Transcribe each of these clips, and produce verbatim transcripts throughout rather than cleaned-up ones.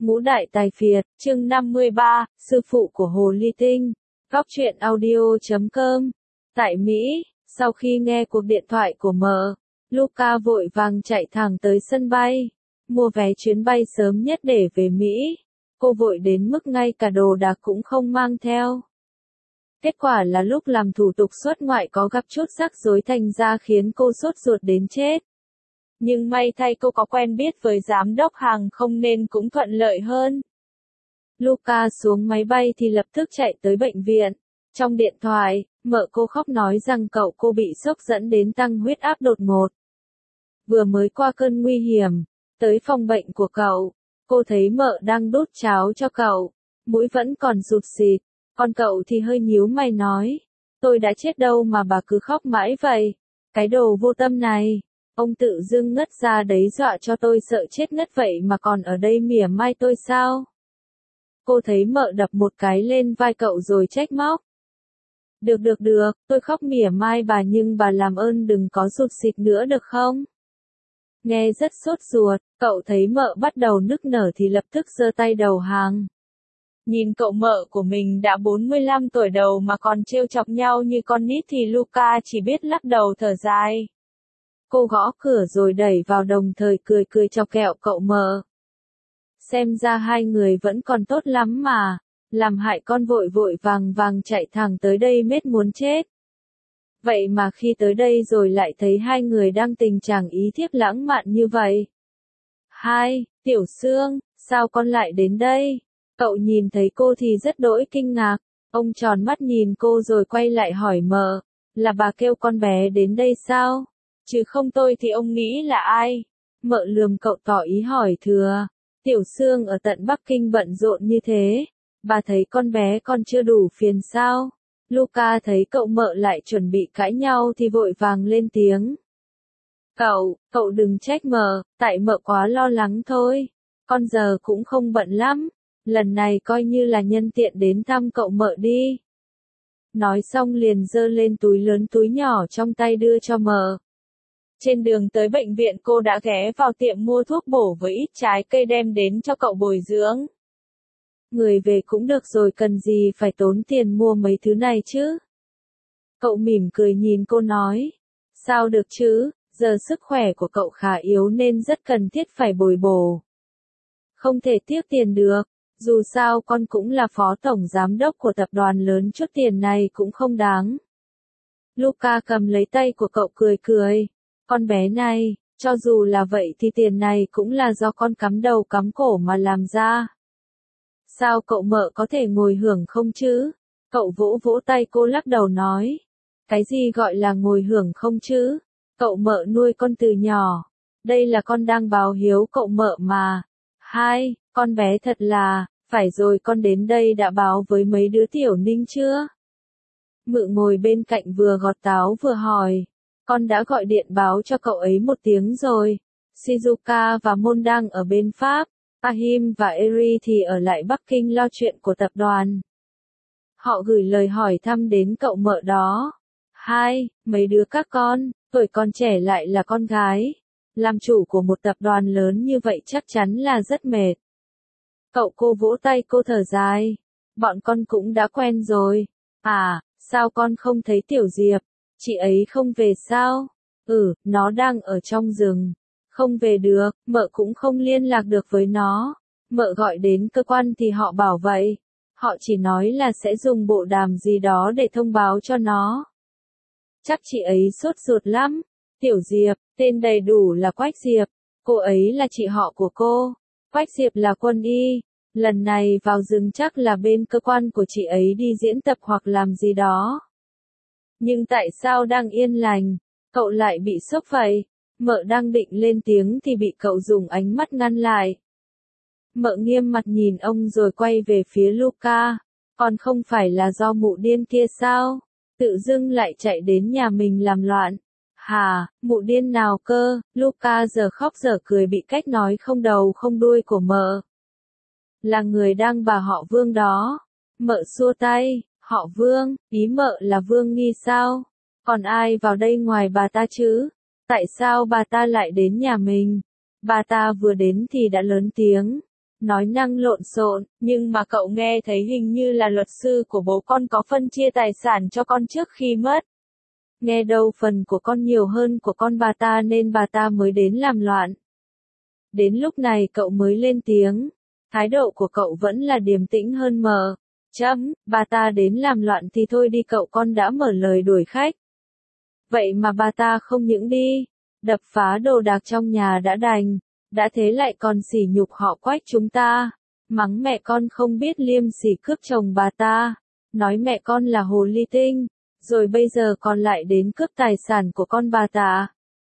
Ngũ Đại Tài Phiệt, chương năm mươi ba, Sư phụ của Hồ Ly Tinh, góc truyện audio chấm com. Tại Mỹ, sau khi nghe cuộc điện thoại của mợ, Luca vội vàng chạy thẳng tới sân bay, mua vé chuyến bay sớm nhất để về Mỹ. Cô vội đến mức ngay cả đồ đạc cũng không mang theo. Kết quả là lúc làm thủ tục xuất ngoại có gặp chút rắc rối thành ra khiến cô sốt ruột đến chết. Nhưng may thay cô có quen biết với giám đốc hàng không nên cũng thuận lợi hơn. Luca xuống máy bay thì lập tức chạy tới bệnh viện. Trong điện thoại, mợ cô khóc nói rằng cậu cô bị sốc dẫn đến tăng huyết áp đột ngột. Vừa mới qua cơn nguy hiểm, tới phòng bệnh của cậu, cô thấy mợ đang đút cháo cho cậu, mũi vẫn còn sụt xịt, còn cậu thì hơi nhíu mày nói, tôi đã chết đâu mà bà cứ khóc mãi vậy, cái đồ vô tâm này. Ông tự dưng ngất ra đấy dọa cho tôi sợ chết ngất vậy mà còn ở đây mỉa mai tôi sao? Cô thấy mợ đập một cái lên vai cậu rồi trách móc. Được được được, tôi khóc mỉa mai bà nhưng bà làm ơn đừng có sụt xịt nữa được không? Nghe rất sốt ruột, cậu thấy mợ bắt đầu nức nở thì lập tức giơ tay đầu hàng. Nhìn cậu mợ của mình đã bốn mươi lăm tuổi đầu mà còn trêu chọc nhau như con nít thì Luca chỉ biết lắc đầu thở dài. Cô gõ cửa rồi đẩy vào đồng thời cười cười chọc kẹo cậu mợ. Xem ra hai người vẫn còn tốt lắm mà, làm hại con vội vội vàng vàng chạy thẳng tới đây mết muốn chết. Vậy mà khi tới đây rồi lại thấy hai người đang tình trạng ý thiếp lãng mạn như vậy. Hai, Tiểu Sương, sao con lại đến đây? Cậu nhìn thấy cô thì rất đỗi kinh ngạc, ông tròn mắt nhìn cô rồi quay lại hỏi mợ, là bà kêu con bé đến đây sao? Chứ không tôi thì ông nghĩ là ai? Mợ lườm cậu tỏ ý hỏi thừa. Tiểu Sương ở tận Bắc Kinh bận rộn như thế, bà thấy con bé còn chưa đủ phiền sao? Luca thấy cậu mợ lại chuẩn bị cãi nhau thì vội vàng lên tiếng. Cậu, cậu đừng trách mợ, tại mợ quá lo lắng thôi. Con giờ cũng không bận lắm, lần này coi như là nhân tiện đến thăm cậu mợ đi. Nói xong liền giơ lên túi lớn túi nhỏ trong tay đưa cho mợ. Trên đường tới bệnh viện cô đã ghé vào tiệm mua thuốc bổ với ít trái cây đem đến cho cậu bồi dưỡng. Người về cũng được rồi cần gì phải tốn tiền mua mấy thứ này chứ? Cậu mỉm cười nhìn cô nói. Sao được chứ, giờ sức khỏe của cậu khá yếu nên rất cần thiết phải bồi bổ. Không thể tiếc tiền được, dù sao con cũng là phó tổng giám đốc của tập đoàn lớn chút tiền này cũng không đáng. Luca cầm lấy tay của cậu cười cười. Con bé này, cho dù là vậy thì tiền này cũng là do con cắm đầu cắm cổ mà làm ra. Sao cậu mợ có thể ngồi hưởng không chứ? Cậu vỗ vỗ tay cô lắc đầu nói. Cái gì gọi là ngồi hưởng không chứ? Cậu mợ nuôi con từ nhỏ. Đây là con đang báo hiếu cậu mợ mà. Hai, con bé thật là, phải rồi con đến đây đã báo với mấy đứa tiểu ninh chưa? Mợ ngồi bên cạnh vừa gọt táo vừa hỏi. Con đã gọi điện báo cho cậu ấy một tiếng rồi. Shizuka và Môn đang ở bên Pháp, Ahim và Eri thì ở lại Bắc Kinh lo chuyện của tập đoàn. Họ gửi lời hỏi thăm đến cậu mợ đó. Hai, mấy đứa các con, tuổi con trẻ lại là con gái. Làm chủ của một tập đoàn lớn như vậy chắc chắn là rất mệt. Cậu cô vỗ tay cô thở dài. Bọn con cũng đã quen rồi. À, sao con không thấy Tiểu Diệp? Chị ấy không về sao? Ừ, nó đang ở trong rừng. Không về được, mợ cũng không liên lạc được với nó. Mợ gọi đến cơ quan thì họ bảo vậy. Họ chỉ nói là sẽ dùng bộ đàm gì đó để thông báo cho nó. Chắc chị ấy sốt ruột lắm. Tiểu Diệp, tên đầy đủ là Quách Diệp. Cô ấy là chị họ của cô. Quách Diệp là quân y. Lần này vào rừng chắc là bên cơ quan của chị ấy đi diễn tập hoặc làm gì đó. Nhưng tại sao đang yên lành, cậu lại bị sốc vậy? Mợ đang định lên tiếng thì bị cậu dùng ánh mắt ngăn lại. Mợ nghiêm mặt nhìn ông rồi quay về phía Luca. Còn không phải là do mụ điên kia sao? Tự dưng lại chạy đến nhà mình làm loạn. Hà, mụ điên nào cơ? Luca giờ khóc giờ cười bị cách nói không đầu không đuôi của mợ. Là người đang bà họ Vương đó. Mợ xua tay. Họ Vương, ý mợ là Vương Nghi sao? Còn ai vào đây ngoài bà ta chứ? Tại sao bà ta lại đến nhà mình? Bà ta vừa đến thì đã lớn tiếng. nói năng lộn xộn, nhưng mà cậu nghe thấy hình như là luật sư của bố con có phân chia tài sản cho con trước khi mất. Nghe đâu phần của con nhiều hơn của con bà ta nên bà ta mới đến làm loạn. Đến lúc này cậu mới lên tiếng, thái độ của cậu vẫn là điềm tĩnh hơn mờ. Chấm, bà ta đến làm loạn thì thôi đi, cậu con đã mở lời đuổi khách. Vậy mà bà ta không những đi, đập phá đồ đạc trong nhà đã đành, đã thế lại còn sỉ nhục họ Quách chúng ta, mắng mẹ con không biết liêm sỉ cướp chồng bà ta, nói mẹ con là hồ ly tinh, rồi bây giờ còn lại đến cướp tài sản của con bà ta.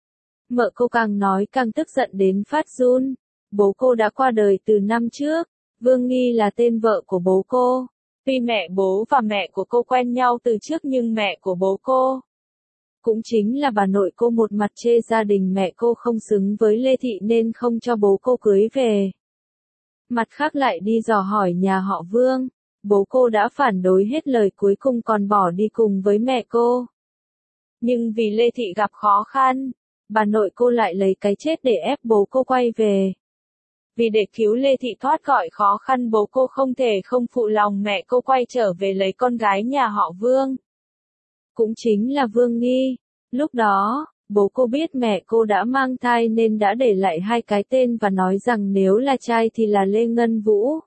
Mợ cô càng nói càng tức giận đến phát run, bố cô đã qua đời từ năm trước, Vương Nghi là tên vợ của bố cô. Tuy mẹ bố và mẹ của cô quen nhau từ trước nhưng mẹ của bố cô cũng chính là bà nội cô một mặt chê gia đình mẹ cô không xứng với Lê Thị nên không cho bố cô cưới về. Mặt khác lại đi dò hỏi nhà họ Vương, bố cô đã phản đối hết lời cuối cùng còn bỏ đi cùng với mẹ cô. Nhưng vì Lê Thị gặp khó khăn, bà nội cô lại lấy cái chết để ép bố cô quay về. Vì để cứu Lê Thị thoát khỏi khó khăn bố cô không thể không phụ lòng mẹ cô quay trở về lấy con gái nhà họ Vương. Cũng chính là Vương Nghi. Lúc đó, bố cô biết mẹ cô đã mang thai nên đã để lại hai cái tên và nói rằng nếu là trai thì là Lê Ngân Vũ.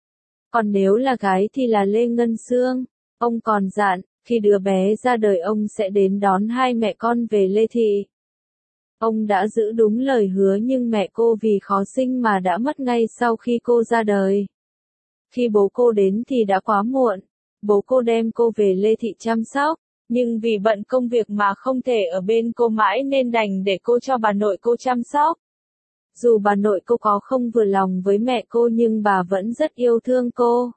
Còn nếu là gái thì là Lê Ngân Sương. Ông còn dặn, khi đứa bé ra đời ông sẽ đến đón hai mẹ con về Lê Thị. Ông đã giữ đúng lời hứa nhưng mẹ cô vì khó sinh mà đã mất ngay sau khi cô ra đời. Khi bố cô đến thì đã quá muộn. Bố cô đem cô về Lê Thị chăm sóc, nhưng vì bận công việc mà không thể ở bên cô mãi nên đành để cô cho bà nội cô chăm sóc. Dù bà nội cô có không vừa lòng với mẹ cô nhưng bà vẫn rất yêu thương cô.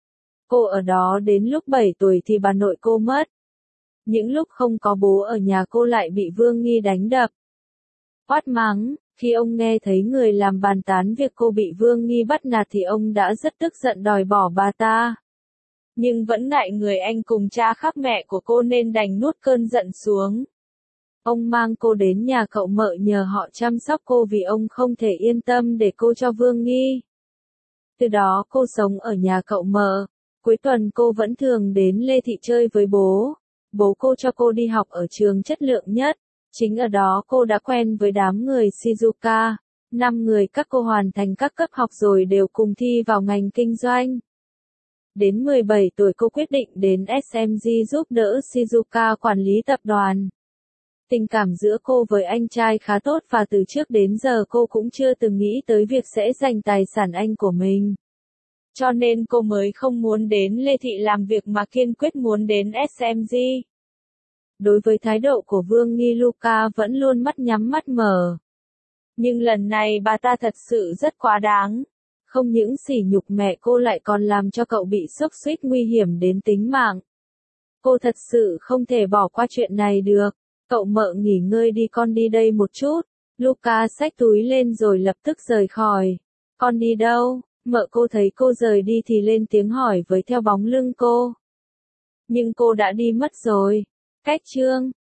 Cô ở đó đến lúc bảy tuổi thì bà nội cô mất. Những lúc không có bố ở nhà cô lại bị Vương Nghi đánh đập, quát mắng. Khi ông nghe thấy người làm bàn tán việc cô bị Vương Nghi bắt nạt thì ông đã rất tức giận đòi bỏ bà ta. Nhưng vẫn ngại người anh cùng cha khác mẹ của cô nên đành nuốt cơn giận xuống. Ông mang cô đến nhà cậu mợ nhờ họ chăm sóc cô vì ông không thể yên tâm để cô cho Vương Nghi. Từ đó cô sống ở nhà cậu mợ. Cuối tuần cô vẫn thường đến Lê Thị chơi với bố. Bố cô cho cô đi học ở trường chất lượng nhất. Chính ở đó cô đã quen với đám người Shizuoka. Năm người các cô hoàn thành các cấp học rồi đều cùng thi vào ngành kinh doanh. Đến mười bảy tuổi cô quyết định đến ét em giê giúp đỡ Shizuoka quản lý tập đoàn. Tình cảm giữa cô với anh trai khá tốt và từ trước đến giờ cô cũng chưa từng nghĩ tới việc sẽ giành tài sản anh của mình. Cho nên cô mới không muốn đến Lê Thị làm việc mà kiên quyết muốn đến ét em giê. Đối với thái độ của Vương Nghi, Luca vẫn luôn mắt nhắm mắt mở. Nhưng lần này bà ta thật sự rất quá đáng. Không những sỉ nhục mẹ cô lại còn làm cho cậu bị xốc xích nguy hiểm đến tính mạng. Cô thật sự không thể bỏ qua chuyện này được. Cậu mợ nghỉ ngơi đi, con đi đây một chút. Luca xách túi lên rồi lập tức rời khỏi. Con đi đâu? Mợ cô thấy cô rời đi thì lên tiếng hỏi với theo bóng lưng cô. Nhưng cô đã đi mất rồi. Cách chương